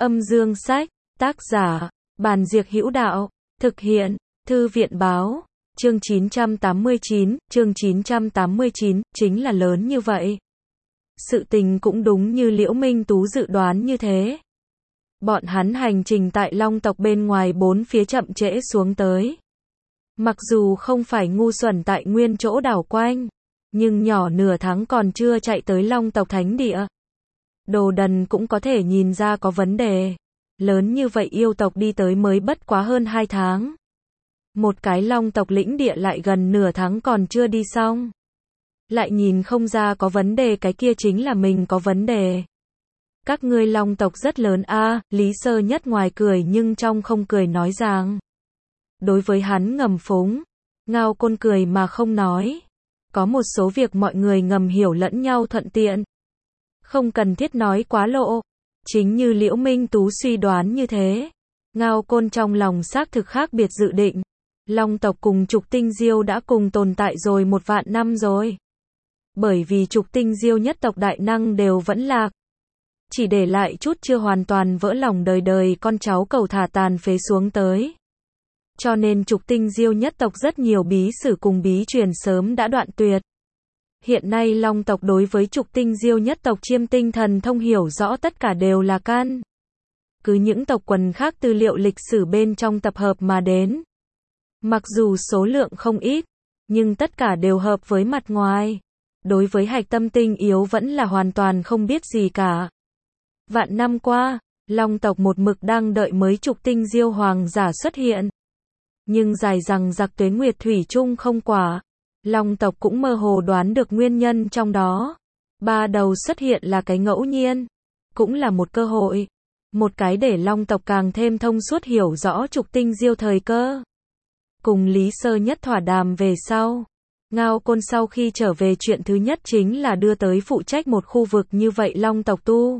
Âm dương sách, tác giả, Bàn Diệc Hữu Đạo, thực hiện, Thư viện báo, chương 989, chính là lớn như vậy. Sự tình cũng đúng như Liễu Minh Tú dự đoán như thế. Bọn hắn hành trình tại Long tộc bên ngoài bốn phía chậm trễ xuống tới. Mặc dù không phải ngu xuẩn tại nguyên chỗ đảo quanh, nhưng nhỏ nửa tháng còn chưa chạy tới Long tộc thánh địa. Đồ đần cũng có thể nhìn ra có vấn đề. Lớn như vậy yêu tộc đi tới mới bất quá hơn 2 tháng. Một cái Long tộc lĩnh địa lại gần nửa tháng còn chưa đi xong. Lại nhìn không ra có vấn đề, cái kia chính là mình có vấn đề. Các ngươi Long tộc rất lớn a, Lý Sơ Nhất ngoài cười nhưng trong không cười nói rằng. Đối với hắn ngầm phúng, Ngao Côn cười mà không nói. Có một số việc mọi người ngầm hiểu lẫn nhau thuận tiện. Không cần thiết nói quá lộ. Chính như Liễu Minh Tú suy đoán như thế. Ngao Côn trong lòng xác thực khác biệt dự định. Long tộc cùng Trục Tinh Diêu đã cùng tồn tại rồi 1 vạn năm rồi. Bởi vì Trục Tinh Diêu nhất tộc đại năng đều vẫn lạc. Chỉ để lại chút chưa hoàn toàn vỡ lòng đời đời con cháu cầu thả tàn phế xuống tới. Cho nên Trục Tinh Diêu nhất tộc rất nhiều bí sử cùng bí truyền sớm đã đoạn tuyệt. Hiện nay Long tộc đối với Trục Tinh Diêu nhất tộc chiêm tinh thần thông hiểu rõ tất cả đều là căn cứ những tộc quần khác tư liệu lịch sử bên trong tập hợp mà đến. Mặc dù số lượng không ít, nhưng tất cả đều hợp với mặt ngoài. Đối với hạch tâm tinh yếu vẫn là hoàn toàn không biết gì cả. Vạn năm qua, Long tộc một mực đang đợi mới Trục Tinh Diêu hoàng giả xuất hiện. Nhưng dài rằng giặc tuế nguyệt thủy chung không quả. Long tộc cũng mơ hồ đoán được nguyên nhân trong đó. 3 đầu xuất hiện là cái ngẫu nhiên, cũng là một cơ hội. Một cái để Long tộc càng thêm thông suốt hiểu rõ Trục Tinh Diêu thời cơ. Cùng Lý Sơ Nhất thỏa đàm về sau. Ngao Côn sau khi trở về chuyện thứ nhất chính là đưa tới phụ trách một khu vực như vậy Long tộc tu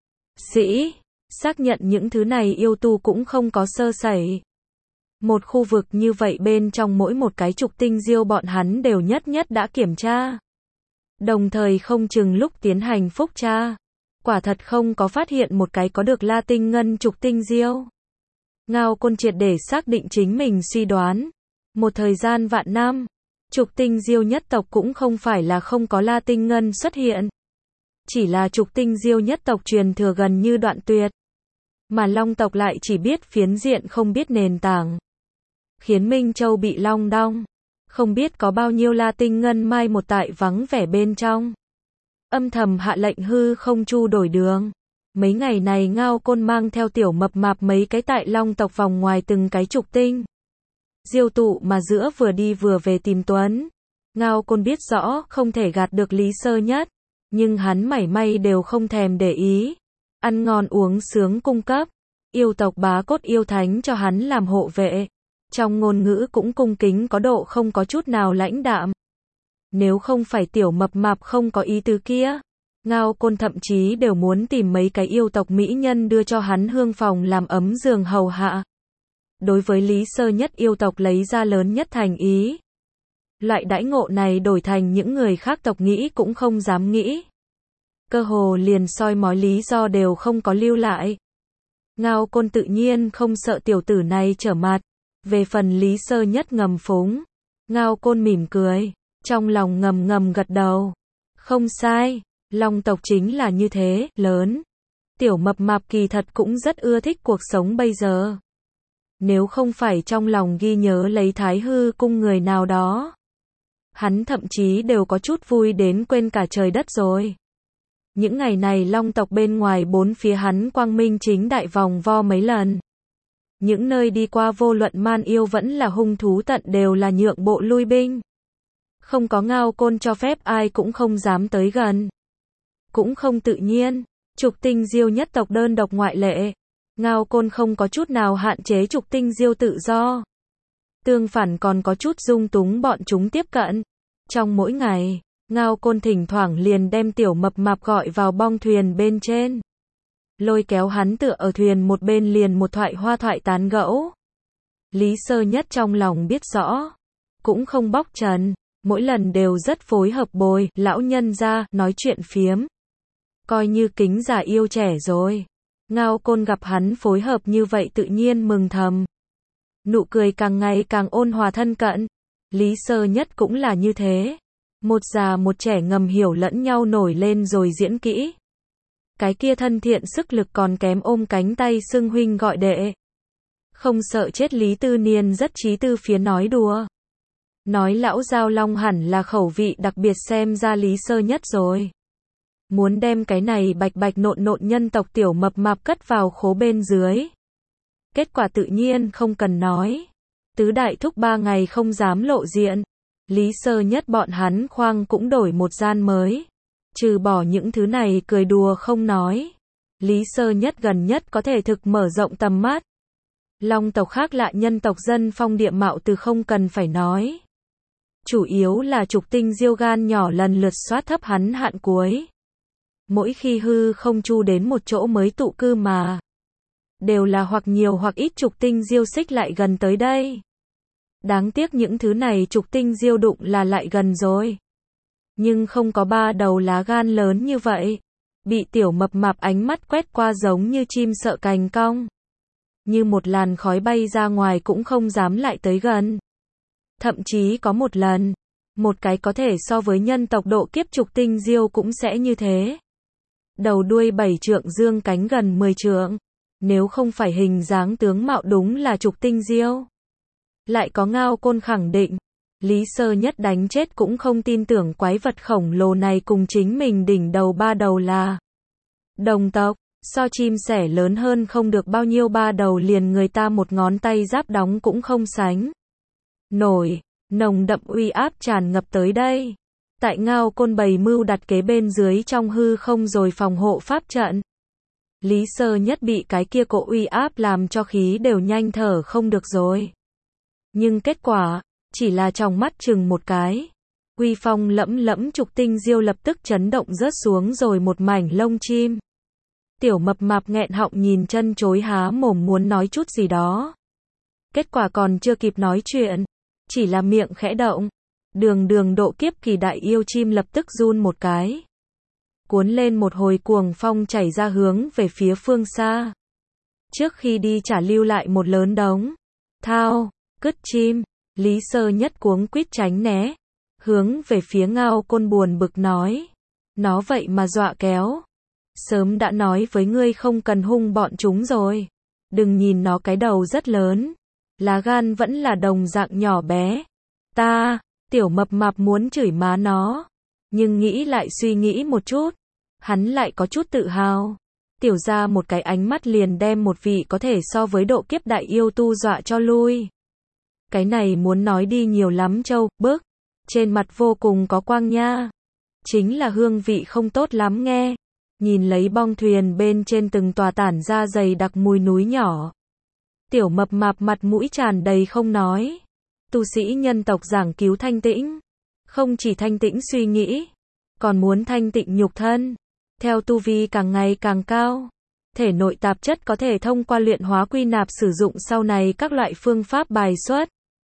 sĩ. Xác nhận những thứ này yêu tu cũng không có sơ sẩy. Một khu vực như vậy bên trong mỗi một cái Trục Tinh Diêu bọn hắn đều nhất đã kiểm tra. Đồng thời không chừng lúc tiến hành phúc tra. Quả thật không có phát hiện một cái có được La Tinh Ngân Trục Tinh Diêu. Ngao Côn triệt để xác định chính mình suy đoán. Một thời gian vạn năm, Trục Tinh Diêu nhất tộc cũng không phải là không có La Tinh Ngân xuất hiện. Chỉ là Trục Tinh Diêu nhất tộc truyền thừa gần như đoạn tuyệt. Mà Long tộc lại chỉ biết phiến diện không biết nền tảng. Khiến Minh Châu bị long đong. Không biết có bao nhiêu La Tinh Ngân mai một tại vắng vẻ bên trong. Âm thầm hạ lệnh hư không chu đổi đường. Mấy ngày này Ngao Côn mang theo tiểu mập mạp mấy cái tại Long tộc vòng ngoài từng cái Trục Tinh Diêu tụ mà giữa vừa đi vừa về tìm Tuấn. Ngao Côn biết rõ không thể gạt được Lý Sơ Nhất. Nhưng hắn mảy may đều không thèm để ý. Ăn ngon uống sướng cung cấp. Yêu tộc bá cốt yêu thánh cho hắn làm hộ vệ. Trong ngôn ngữ cũng cung kính có độ không có chút nào lãnh đạm. Nếu không phải tiểu mập mạp không có ý tứ kia, Ngao Côn thậm chí đều muốn tìm mấy cái yêu tộc mỹ nhân đưa cho hắn hương phòng làm ấm giường hầu hạ. Đối với Lý Sơ Nhất yêu tộc lấy ra lớn nhất thành ý. Loại đãi ngộ này đổi thành những người khác tộc nghĩ cũng không dám nghĩ. Cơ hồ liền soi mói lý do đều không có lưu lại. Ngao Côn tự nhiên không sợ tiểu tử này trở mặt. Về phần Lý Sơ Nhất ngầm phúng, Ngao Côn mỉm cười, trong lòng ngầm gật đầu. Không sai, Long tộc chính là như thế, lớn. Tiểu mập mạp kỳ thật cũng rất ưa thích cuộc sống bây giờ. Nếu không phải trong lòng ghi nhớ lấy Thái Hư cung người nào đó, hắn thậm chí đều có chút vui đến quên cả trời đất rồi. Những ngày này Long tộc bên ngoài bốn phía hắn quang minh chính đại vòng vo mấy lần. Những nơi đi qua vô luận man yêu vẫn là hung thú tận đều là nhượng bộ lui binh. Không có Ngao Côn cho phép ai cũng không dám tới gần. Cũng không tự nhiên, Trục Tinh Diêu nhất tộc đơn độc ngoại lệ. Ngao Côn không có chút nào hạn chế Trục Tinh Diêu tự do. Tương phản còn có chút dung túng bọn chúng tiếp cận. Trong mỗi ngày, Ngao Côn thỉnh thoảng liền đem tiểu mập mạp gọi vào bong thuyền bên trên. Lôi kéo hắn tựa ở thuyền một bên liền một thoại hoa thoại tán gẫu. Lý Sơ Nhất trong lòng biết rõ, cũng không bóc trần, mỗi lần đều rất phối hợp bồi, lão nhân ra, nói chuyện phiếm. Coi như kính già yêu trẻ rồi. Ngao Côn gặp hắn phối hợp như vậy tự nhiên mừng thầm. Nụ cười càng ngày càng ôn hòa thân cận. Lý Sơ Nhất cũng là như thế. Một già một trẻ ngầm hiểu lẫn nhau nổi lên rồi diễn kỹ. Cái kia thân thiện sức lực còn kém ôm cánh tay xưng huynh gọi đệ. Không sợ chết Lý Tư Niên rất chí tư phía nói đùa. Nói lão Giao Long hẳn là khẩu vị đặc biệt xem ra Lý Sơ Nhất rồi. Muốn đem cái này bạch bạch nộn nộn nhân tộc tiểu mập mạp cất vào khố bên dưới. Kết quả tự nhiên không cần nói. Tứ đại thúc 3 ngày không dám lộ diện. Lý Sơ Nhất bọn hắn khoang cũng đổi một gian mới. Trừ bỏ những thứ này cười đùa không nói. Lý Sơ Nhất gần nhất có thể thực mở rộng tầm mắt. Long tộc khác lạ nhân tộc dân phong địa mạo từ không cần phải nói. Chủ yếu là trục tinh diêu gan nhỏ lần lượt soát thấp hắn hạn cuối. Mỗi khi hư không chu đến một chỗ mới tụ cư mà. Đều là hoặc nhiều hoặc ít trục tinh diêu xích lại gần tới đây. Đáng tiếc những thứ này trục tinh diêu đụng là lại gần rồi. Nhưng không có 3 đầu lá gan lớn như vậy. Bị tiểu mập mạp ánh mắt quét qua giống như chim sợ cành cong. Như một làn khói bay ra ngoài cũng không dám lại tới gần. Thậm chí có một lần, một cái có thể so với nhân tộc độ kiếp trục tinh diêu cũng sẽ như thế. Đầu đuôi 7 trượng dương cánh gần 10 trượng. Nếu không phải hình dáng tướng mạo đúng là trục tinh diêu. Lại có Ngao Côn khẳng định. Lý Sơ Nhất đánh chết cũng không tin tưởng quái vật khổng lồ này cùng chính mình đỉnh đầu 3 đầu là đồng tộc. So chim sẻ lớn hơn không được bao nhiêu 3 đầu liền người ta một ngón tay giáp đóng cũng không sánh nổi. Nồng đậm uy áp tràn ngập tới đây. Tại Ngao Côn bày mưu đặt kế bên dưới trong hư không rồi phòng hộ pháp trận. Lý Sơ Nhất bị cái kia cỗ uy áp làm cho khí đều nhanh thở không được rồi. Nhưng kết quả, chỉ là trong mắt chừng một cái. Uy phong lẫm lẫm trục tinh diêu lập tức chấn động rớt xuống rồi một mảnh lông chim. Tiểu mập mạp nghẹn họng nhìn chân chối há mồm muốn nói chút gì đó. Kết quả còn chưa kịp nói chuyện. Chỉ là miệng khẽ động. Đường độ kiếp kỳ đại yêu chim lập tức run một cái. Cuốn lên một hồi cuồng phong chảy ra hướng về phía phương xa. Trước khi đi trả lưu lại một lớn đống. Thao, cứt chim. Lý Sơ Nhất cuống quýt tránh né. Hướng về phía Ngao Côn buồn bực nói. Nó vậy mà dọa kéo. Sớm đã nói với ngươi không cần hung bọn chúng rồi. Đừng nhìn nó cái đầu rất lớn. Lá gan vẫn là đồng dạng nhỏ bé. Tiểu mập mạp muốn chửi má nó. Nhưng nghĩ lại suy nghĩ một chút. Hắn lại có chút tự hào. Tiểu ra một cái ánh mắt liền đem một vị có thể so với độ kiếp đại yêu tu dọa cho lui. Cái này muốn nói đi nhiều lắm châu, bức. Trên mặt vô cùng có quang nha. Chính là hương vị không tốt lắm nghe. Nhìn lấy bong thuyền bên trên từng tòa tản ra dày đặc mùi núi nhỏ. Tiểu mập mạp mặt mũi tràn đầy không nói. Tu sĩ nhân tộc giảng cứu thanh tĩnh. Không chỉ thanh tĩnh suy nghĩ. Còn muốn thanh tịnh nhục thân. Theo tu vi càng ngày càng cao. Thể nội tạp chất có thể thông qua luyện hóa quy nạp sử dụng sau này các loại phương pháp bài xuất.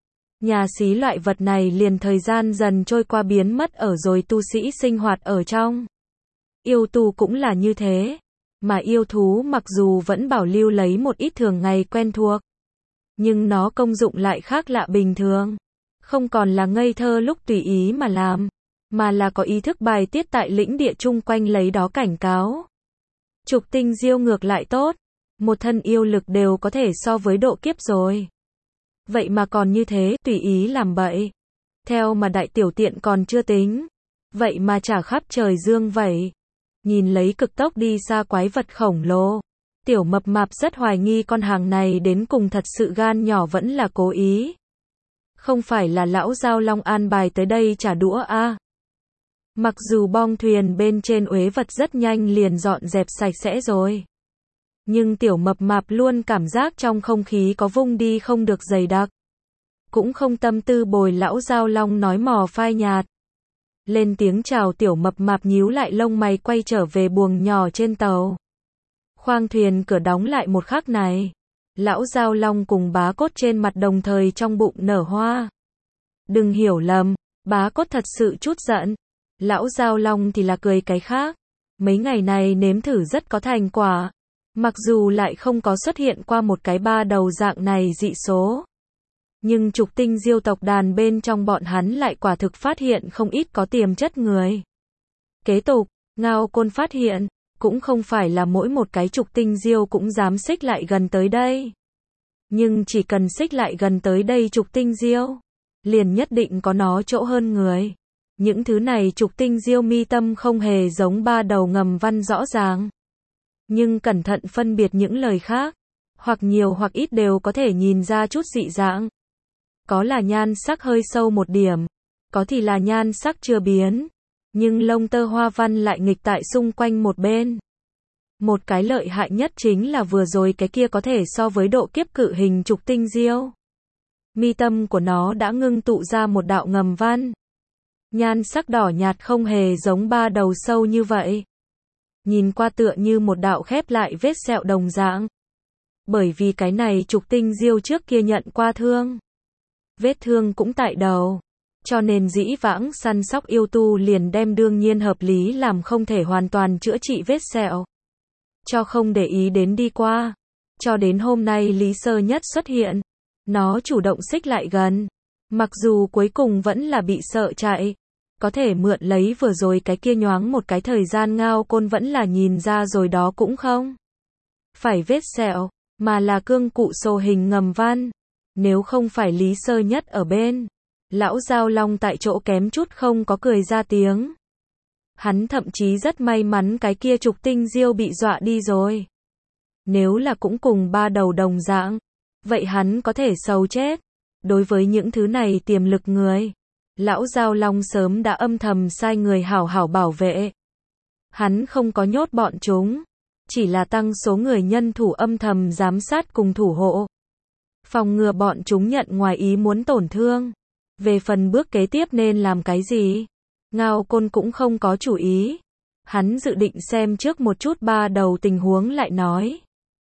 Nhà xí loại vật này liền thời gian dần trôi qua biến mất ở rồi tu sĩ sinh hoạt ở trong. Yêu tu cũng là như thế. Mà yêu thú mặc dù vẫn bảo lưu lấy một ít thường ngày quen thuộc. Nhưng nó công dụng lại khác lạ bình thường. Không còn là ngây thơ lúc tùy ý mà làm. Mà là có ý thức bài tiết tại lĩnh địa chung quanh lấy đó cảnh cáo. Trục tinh diêu ngược lại tốt. Một thân yêu lực đều có thể so với độ kiếp rồi. Vậy mà còn như thế, tùy ý làm bậy. Theo mà đại tiểu tiện còn chưa tính. Vậy mà trả khắp trời dương vậy. Nhìn lấy cực tốc đi xa quái vật khổng lồ. Tiểu mập mạp rất hoài nghi con hàng này đến cùng thật sự gan nhỏ vẫn là cố ý. Không phải là lão Giao Long an bài tới đây trả đũa a. Mặc dù bong thuyền bên trên uế vật rất nhanh liền dọn dẹp sạch sẽ rồi. Nhưng tiểu mập mạp luôn cảm giác trong không khí có vung đi không được dày đặc. Cũng không tâm tư bồi lão Giao Long nói mò phai nhạt. Lên tiếng chào tiểu mập mạp nhíu lại lông mày quay trở về buồng nhỏ trên tàu. Khoang thuyền cửa đóng lại một khắc này. Lão Giao Long cùng bá cốt trên mặt đồng thời trong bụng nở hoa. Đừng hiểu lầm, bá cốt thật sự chút giận. Lão Giao Long thì là cười cái khác. Mấy ngày này nếm thử rất có thành quả. Mặc dù lại không có xuất hiện qua một cái ba đầu dạng này dị số, nhưng trục tinh diêu tộc đàn bên trong bọn hắn lại quả thực phát hiện không ít có tiềm chất người. Kế tục, Ngao Côn phát hiện, cũng không phải là mỗi một cái trục tinh diêu cũng dám xích lại gần tới đây. Nhưng chỉ cần xích lại gần tới đây trục tinh diêu, liền nhất định có nó chỗ hơn người. Những thứ này trục tinh diêu mi tâm không hề giống ba đầu ngầm văn rõ ràng. Nhưng cẩn thận phân biệt những lời khác, hoặc nhiều hoặc ít đều có thể nhìn ra chút dị dạng. Có là nhan sắc hơi sâu một điểm, có thì là nhan sắc chưa biến, nhưng lông tơ hoa văn lại nghịch tại xung quanh một bên. Một cái lợi hại nhất chính là vừa rồi cái kia có thể so với độ kiếp cự hình trục tinh diêu. Mi tâm của nó đã ngưng tụ ra một đạo ngầm văn. Nhan sắc đỏ nhạt không hề giống ba đầu sâu như vậy. Nhìn qua tựa như một đạo khép lại vết sẹo đồng dạng. Bởi vì cái này trục tinh diêu trước kia nhận qua thương. Vết thương cũng tại đầu. Cho nên dĩ vãng săn sóc yêu tu liền đem đương nhiên hợp lý làm không thể hoàn toàn chữa trị vết sẹo. Cho không để ý đến đi qua. Cho đến hôm nay Lý Sơ Nhất xuất hiện. Nó chủ động xích lại gần. Mặc dù cuối cùng vẫn là bị sợ chạy. Có thể mượn lấy vừa rồi cái kia nhoáng một cái thời gian Ngao Côn vẫn là nhìn ra rồi đó cũng không phải vết sẹo, mà là cương cụ sồ hình ngầm văn. Nếu không phải Lý Sơ Nhất ở bên, lão Giao Long tại chỗ kém chút không có cười ra tiếng. Hắn thậm chí rất may mắn cái kia trục tinh diêu bị dọa đi rồi. Nếu là cũng cùng ba đầu đồng dạng, vậy hắn có thể sầu chết. Đối với những thứ này tiềm lực người, lão Giao Long sớm đã âm thầm sai người hảo hảo bảo vệ. Hắn không có nhốt bọn chúng, chỉ là tăng số người nhân thủ âm thầm giám sát cùng thủ hộ. Phòng ngừa bọn chúng nhận ngoài ý muốn tổn thương. Về phần bước kế tiếp nên làm cái gì, Ngao Côn cũng không có chủ ý. Hắn dự định xem trước một chút ba đầu tình huống lại nói.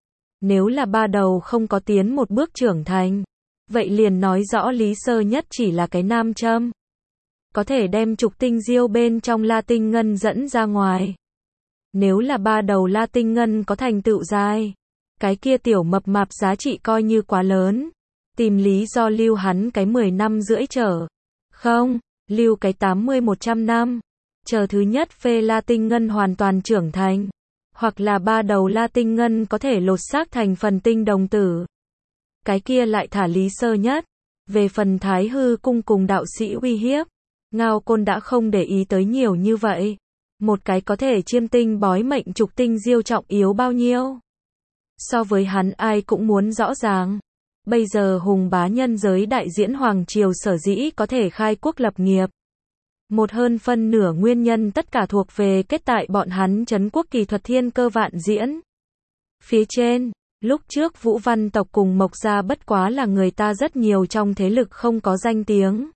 Nếu là ba đầu không có tiến một bước trưởng thành, vậy liền nói rõ Lý Sơ Nhất chỉ là cái nam châm. Có thể đem trục tinh diêu bên trong La Tinh Ngân dẫn ra ngoài. Nếu là ba đầu La Tinh Ngân có thành tựu dài, cái kia tiểu mập mạp giá trị coi như quá lớn. Tìm lý do lưu hắn cái 10 năm rưỡi trở. Không, lưu cái 80-100 năm. Chờ thứ nhất phê La Tinh Ngân hoàn toàn trưởng thành. Hoặc là ba đầu La Tinh Ngân có thể lột xác thành phần tinh đồng tử. Cái kia lại thả Lý Sơ Nhất. Về phần Thái Hư cung cùng đạo sĩ uy hiếp, Ngao Côn đã không để ý tới nhiều như vậy. Một cái có thể chiêm tinh bói mệnh trục tinh diêu trọng yếu bao nhiêu. So với hắn ai cũng muốn rõ ràng. Bây giờ hùng bá nhân giới đại diễn Hoàng Triều sở dĩ có thể khai quốc lập nghiệp. Một hơn phân nửa nguyên nhân tất cả thuộc về kết tại bọn hắn trấn quốc kỳ thuật thiên cơ vạn diễn. Phía trên, lúc trước Vũ Văn tộc cùng Mộc gia bất quá là người ta rất nhiều trong thế lực không có danh tiếng.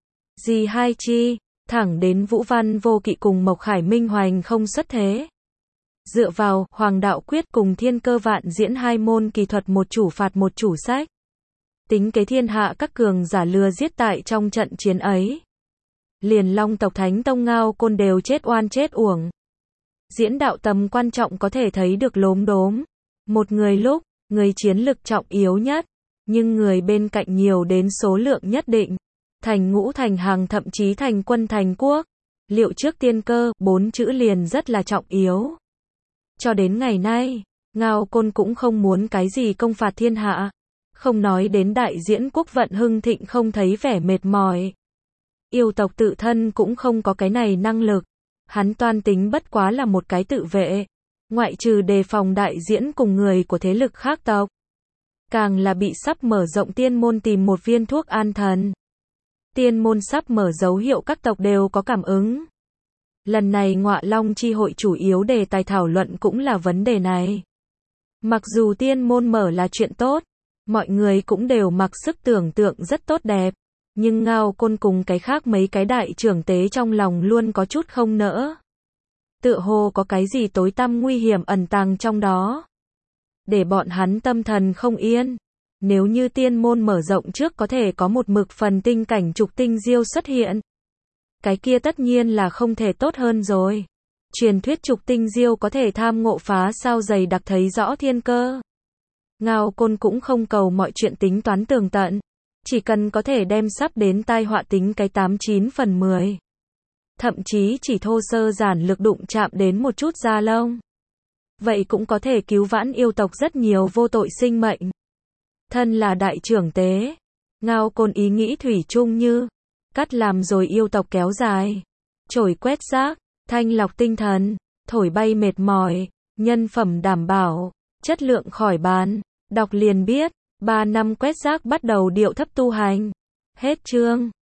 Gì hai chi, thẳng đến Vũ Văn Vô Kỵ cùng Mộc Khải Minh Hoành không xuất thế. Dựa vào Hoàng Đạo Quyết cùng Thiên Cơ Vạn Diễn hai môn kỳ thuật một chủ phạt một chủ sách. Tính kế thiên hạ các cường giả lừa giết tại trong trận chiến ấy. Liền Long tộc Thánh Tông Ngao Côn đều chết oan chết uổng. Diễn đạo tầm quan trọng có thể thấy được lốm đốm. Một người lúc, người chiến lực trọng yếu nhất, nhưng người bên cạnh nhiều đến số lượng nhất định. Thành ngũ thành hàng thậm chí thành quân thành quốc. Liệu trước tiên cơ, 4 chữ liền rất là trọng yếu. Cho đến ngày nay, Ngao Côn cũng không muốn cái gì công phạt thiên hạ. Không nói đến đại diễn quốc vận hưng thịnh không thấy vẻ mệt mỏi. Yêu tộc tự thân cũng không có cái này năng lực. Hắn toan tính bất quá là một cái tự vệ. Ngoại trừ đề phòng đại diễn cùng người của thế lực khác tộc. Càng là bị sắp mở rộng tiên môn tìm một viên thuốc an thần. Tiên môn sắp mở dấu hiệu các tộc đều có cảm ứng. Lần này Ngọa Long chi hội chủ yếu đề tài thảo luận cũng là vấn đề này. Mặc dù tiên môn mở là chuyện tốt, mọi người cũng đều mặc sức tưởng tượng rất tốt đẹp, nhưng Ngao Côn cùng cái khác mấy cái đại trưởng tế trong lòng luôn có chút không nỡ. Tựa hồ có cái gì tối tăm nguy hiểm ẩn tàng trong đó. Để bọn hắn tâm thần không yên. Nếu như tiên môn mở rộng trước có thể có một mực phần tinh cảnh trục tinh diêu xuất hiện. Cái kia tất nhiên là không thể tốt hơn rồi. Truyền thuyết trục tinh diêu có thể tham ngộ phá sao dày đặc thấy rõ thiên cơ. Ngao Côn cũng không cầu mọi chuyện tính toán tường tận, chỉ cần có thể đem sắp đến tai họa tính cái 89 phần 10. Thậm chí chỉ thô sơ giản lược đụng chạm đến một chút da lông. Vậy cũng có thể cứu vãn yêu tộc rất nhiều vô tội sinh mệnh. Thân là đại trưởng tế, Ngao Côn ý nghĩ thủy chung như cắt làm rồi yêu tộc kéo dài, chổi quét rác, thanh lọc tinh thần, thổi bay mệt mỏi, nhân phẩm đảm bảo, chất lượng khỏi bàn. Đọc liền biết, 3 năm quét rác bắt đầu điệu thấp tu hành. Hết chương.